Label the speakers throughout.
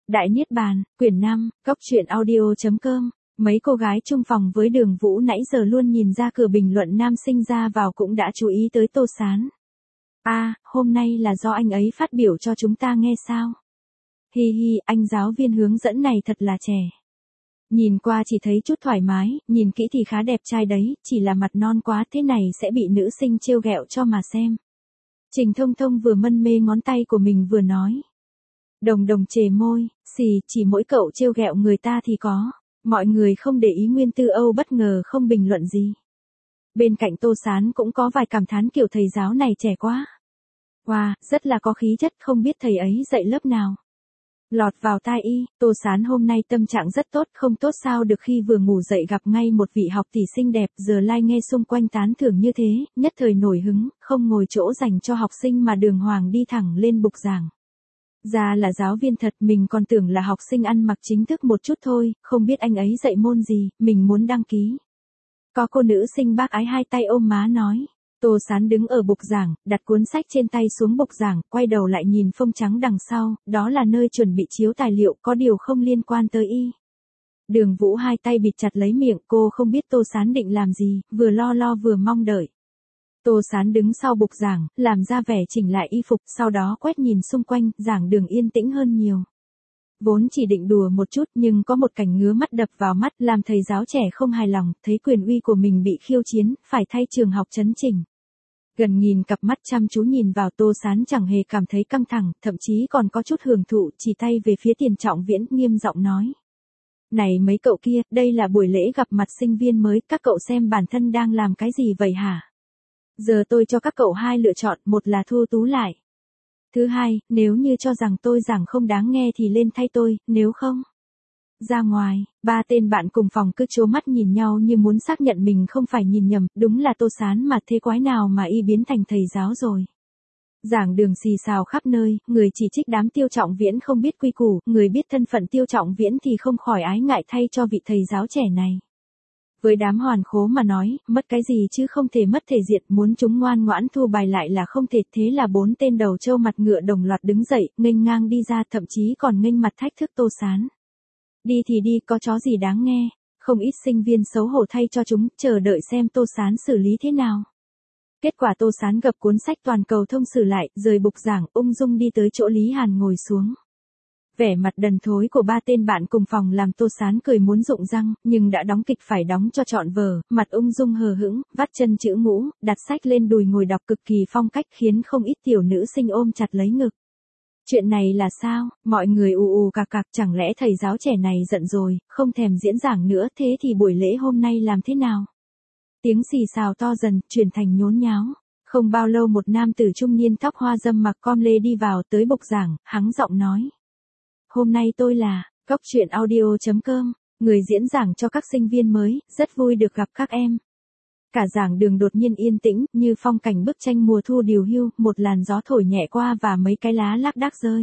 Speaker 1: Đại Niết Bàn, quyển 5, Cốc truyện audio.com. Mấy cô gái chung phòng với Đường Vũ nãy giờ luôn nhìn ra cửa bình luận nam sinh ra vào cũng đã chú ý tới Tô Sán. Hôm nay là do anh ấy phát biểu cho chúng ta nghe sao? Hi hi, anh giáo viên hướng dẫn này thật là trẻ. Nhìn qua chỉ thấy chút thoải mái, nhìn kỹ thì khá đẹp trai đấy, chỉ là mặt non quá thế này sẽ bị nữ sinh trêu ghẹo cho mà xem. Trình Thông Thông vừa mân mê ngón tay của mình vừa nói. Đồng đồng chề môi, chỉ mỗi cậu trêu ghẹo người ta thì có. Mọi người không để ý Nguyên Tư Âu bất ngờ không bình luận gì. Bên cạnh Tô Sán cũng có vài cảm thán kiểu thầy giáo này trẻ quá. Wow, rất là có khí chất, không biết thầy ấy dạy lớp nào. Lọt vào tai y, Tô Sán hôm nay tâm trạng rất tốt, không tốt sao được khi vừa ngủ dậy gặp ngay một vị học tỷ xinh đẹp, giờ lai nghe xung quanh tán thưởng như thế, nhất thời nổi hứng, không ngồi chỗ dành cho học sinh mà đường hoàng đi thẳng lên bục giảng. Ra là giáo viên thật, mình còn tưởng là học sinh ăn mặc chính thức một chút thôi, không biết anh ấy dạy môn gì, mình muốn đăng ký. Có cô nữ sinh bác ái hai tay ôm má nói. Tô Sán đứng ở bục giảng, đặt cuốn sách trên tay xuống bục giảng, quay đầu lại nhìn phông trắng đằng sau, đó là nơi chuẩn bị chiếu tài liệu, có điều không liên quan tới y. Đường Vũ hai tay bịt chặt lấy miệng, cô không biết Tô Sán định làm gì, vừa lo vừa mong đợi. Tô Sán đứng sau bục giảng, làm ra vẻ chỉnh lại y phục, sau đó quét nhìn xung quanh, giảng đường yên tĩnh hơn nhiều. Vốn chỉ định đùa một chút nhưng có một cảnh ngứa mắt đập vào mắt làm thầy giáo trẻ không hài lòng, thấy quyền uy của mình bị khiêu chiến, phải thay trường học chấn chỉnh. Gần nghìn cặp mắt chăm chú nhìn vào Tô Sán chẳng hề cảm thấy căng thẳng, thậm chí còn có chút hưởng thụ, chỉ tay về phía Tiền Trọng Viễn, nghiêm giọng nói. Này mấy cậu kia, đây là buổi lễ gặp mặt sinh viên mới, các cậu xem bản thân đang làm cái gì vậy hả? Giờ tôi cho các cậu hai lựa chọn, một là thu tú lại. Thứ hai, nếu như cho rằng tôi giảng không đáng nghe thì lên thay tôi, nếu không. Ra ngoài, ba tên bạn cùng phòng cứ trố mắt nhìn nhau như muốn xác nhận mình không phải nhìn nhầm, đúng là Tô Sán mà thế quái nào mà y biến thành thầy giáo rồi. Giảng đường xì xào khắp nơi, người chỉ trích đám Tiêu Trọng Viễn không biết quy củ, người biết thân phận Tiêu Trọng Viễn thì không khỏi ái ngại thay cho vị thầy giáo trẻ này. Với đám hoàn khố mà nói, mất cái gì chứ không thể mất thể diện, muốn chúng ngoan ngoãn thu bài lại là không thể, thế là bốn tên đầu trâu mặt ngựa đồng loạt đứng dậy, nghênh ngang đi ra, thậm chí còn nghênh mặt thách thức Tô Sán. Đi thì đi, có chó gì đáng nghe, không ít sinh viên xấu hổ thay cho chúng, chờ đợi xem Tô Sán xử lý thế nào. Kết quả Tô Sán gập cuốn sách toàn cầu thông sử lại, rời bục giảng, ung dung đi tới chỗ Lý Hàn ngồi xuống. Vẻ mặt đần thối của ba tên bạn cùng phòng làm Tô Sán cười muốn rụng răng, nhưng đã đóng kịch phải đóng cho trọn vở, mặt ung dung hờ hững, vắt chân chữ ngũ, đặt sách lên đùi ngồi đọc cực kỳ phong cách khiến không ít tiểu nữ sinh ôm chặt lấy ngực. Chuyện này là sao, mọi người ù cạc, chẳng lẽ thầy giáo trẻ này giận rồi, không thèm diễn giảng nữa, thế thì buổi lễ hôm nay làm thế nào? Tiếng xì xào to dần, chuyển thành nhốn nháo. Không bao lâu một nam tử trung niên tóc hoa râm mặc com lê đi vào tới bục giảng, hắng giọng nói. Hôm nay tôi là, Cốc truyện audio.com, người diễn giảng cho các sinh viên mới, rất vui được gặp các em. Cả giảng đường đột nhiên yên tĩnh, như phong cảnh bức tranh mùa thu điều hưu, một làn gió thổi nhẹ qua và mấy cái lá lác đác rơi.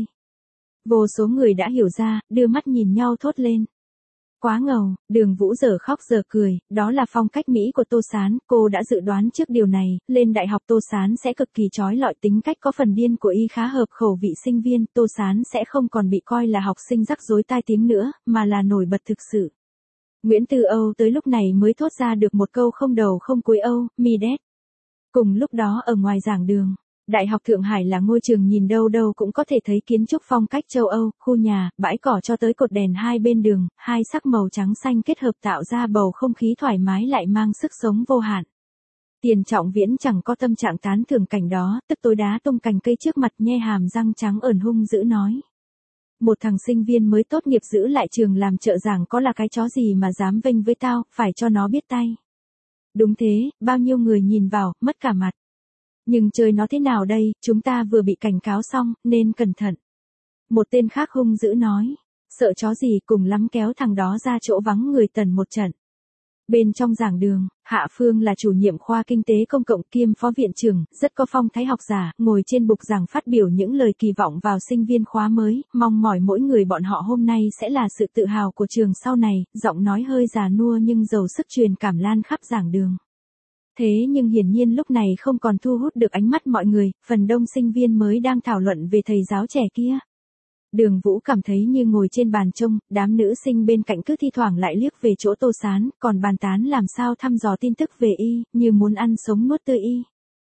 Speaker 1: Vô số người đã hiểu ra, đưa mắt nhìn nhau thốt lên. Quá ngầu, Đường Vũ giờ khóc giờ cười, đó là phong cách Mỹ của Tô Sán, cô đã dự đoán trước điều này, lên đại học Tô Sán sẽ cực kỳ chói lọi, tính cách có phần điên của y khá hợp khẩu vị sinh viên, Tô Sán sẽ không còn bị coi là học sinh rắc rối tai tiếng nữa, mà là nổi bật thực sự. Nguyễn Tư Âu tới lúc này mới thốt ra được một câu không đầu không cuối Âu, mi đét. Cùng lúc đó ở ngoài giảng đường, Đại học Thượng Hải là ngôi trường nhìn đâu đâu cũng có thể thấy kiến trúc phong cách châu Âu, khu nhà, bãi cỏ cho tới cột đèn hai bên đường, hai sắc màu trắng xanh kết hợp tạo ra bầu không khí thoải mái lại mang sức sống vô hạn. Tiền Trọng Viễn chẳng có tâm trạng tán thưởng cảnh đó, tức tối đá tung cành cây trước mặt nhe hàm răng trắng ẩn hung dữ nói. Một thằng sinh viên mới tốt nghiệp giữ lại trường làm trợ giảng có là cái chó gì mà dám vênh với tao, phải cho nó biết tay. Đúng thế, bao nhiêu người nhìn vào, mất cả mặt. Nhưng chơi nó thế nào đây, chúng ta vừa bị cảnh cáo xong, nên cẩn thận. Một tên khác hung dữ nói, sợ chó gì cùng lắm kéo thằng đó ra chỗ vắng người tần một trận. Bên trong giảng đường, Hạ Phương là chủ nhiệm khoa kinh tế công cộng kiêm phó viện trưởng, rất có phong thái học giả, ngồi trên bục giảng phát biểu những lời kỳ vọng vào sinh viên khóa mới, mong mỏi mỗi người bọn họ hôm nay sẽ là sự tự hào của trường sau này, giọng nói hơi già nua nhưng giàu sức truyền cảm lan khắp giảng đường. Thế nhưng hiển nhiên lúc này không còn thu hút được ánh mắt mọi người, phần đông sinh viên mới đang thảo luận về thầy giáo trẻ kia. Đường Vũ cảm thấy như ngồi trên bàn trông, đám nữ sinh bên cạnh cứ thi thoảng lại liếc về chỗ Tô Sán, còn bàn tán làm sao thăm dò tin tức về y, như muốn ăn sống nuốt tươi y.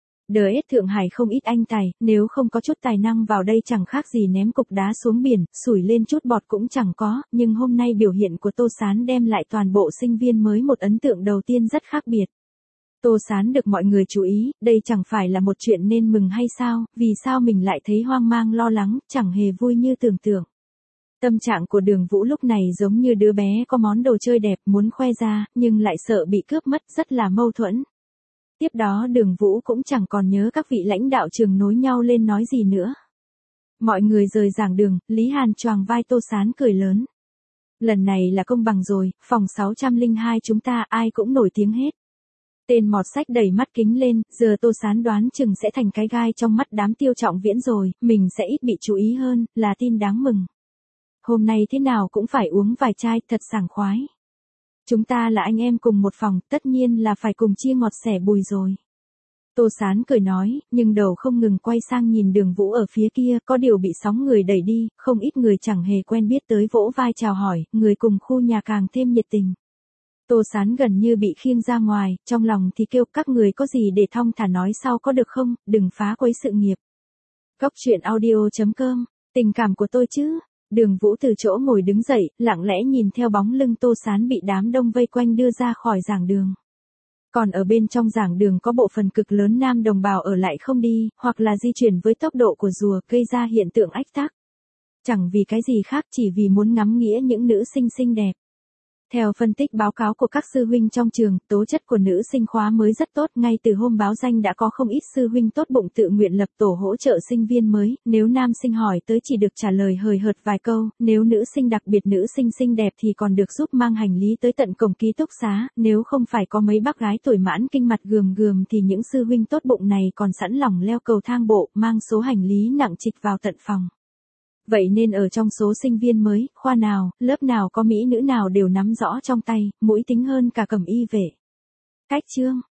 Speaker 1: DS Thượng Hải không ít anh tài, nếu không có chút tài năng vào đây chẳng khác gì ném cục đá xuống biển, sủi lên chút bọt cũng chẳng có, nhưng hôm nay biểu hiện của Tô Sán đem lại toàn bộ sinh viên mới một ấn tượng đầu tiên rất khác biệt. Tô Sán được mọi người chú ý, đây chẳng phải là một chuyện nên mừng hay sao, vì sao mình lại thấy hoang mang lo lắng, chẳng hề vui như tưởng tượng. Tâm trạng của Đường Vũ lúc này giống như đứa bé có món đồ chơi đẹp muốn khoe ra, nhưng lại sợ bị cướp mất, rất là mâu thuẫn. Tiếp đó Đường Vũ cũng chẳng còn nhớ các vị lãnh đạo trường nối nhau lên nói gì nữa. Mọi người rời giảng đường, Lý Hàn choàng vai Tô Sán cười lớn. Lần này là công bằng rồi, phòng 602 chúng ta ai cũng nổi tiếng hết. Tên mọt sách đẩy mắt kính lên, giờ Tô Sán đoán chừng sẽ thành cái gai trong mắt đám Tiêu Trọng Viễn rồi, mình sẽ ít bị chú ý hơn, là tin đáng mừng. Hôm nay thế nào cũng phải uống vài chai, thật sảng khoái. Chúng ta là anh em cùng một phòng, tất nhiên là phải cùng chia ngọt sẻ bùi rồi. Tô Sán cười nói, nhưng đầu không ngừng quay sang nhìn Đường Vũ ở phía kia, có điều bị sóng người đẩy đi, không ít người chẳng hề quen biết tới vỗ vai chào hỏi, người cùng khu nhà càng thêm nhiệt tình. Tô Sán gần như bị khiêng ra ngoài, trong lòng thì kêu các người có gì để thong thả nói sau có được không, đừng phá quấy sự nghiệp. Góc truyện audio.com, tình cảm của tôi chứ. Đường Vũ từ chỗ ngồi đứng dậy, lặng lẽ nhìn theo bóng lưng Tô Sán bị đám đông vây quanh đưa ra khỏi giảng đường. Còn ở bên trong giảng đường có bộ phận cực lớn nam đồng bào ở lại không đi, hoặc là di chuyển với tốc độ của rùa gây ra hiện tượng ách tắc. Chẳng vì cái gì khác chỉ vì muốn ngắm nghĩa những nữ sinh xinh đẹp. Theo phân tích báo cáo của các sư huynh trong trường, tố chất của nữ sinh khóa mới rất tốt, ngay từ hôm báo danh đã có không ít sư huynh tốt bụng tự nguyện lập tổ hỗ trợ sinh viên mới, nếu nam sinh hỏi tới chỉ được trả lời hời hợt vài câu, nếu nữ sinh đặc biệt nữ sinh xinh đẹp thì còn được giúp mang hành lý tới tận cổng ký túc xá, nếu không phải có mấy bác gái tuổi mãn kinh mặt gườm gườm thì những sư huynh tốt bụng này còn sẵn lòng leo cầu thang bộ, mang số hành lý nặng trịch vào tận phòng. Vậy nên ở trong số sinh viên mới, khoa nào, lớp nào có mỹ nữ nào đều nắm rõ trong tay, mũi tính hơn cả cẩm y vệ. Cách chương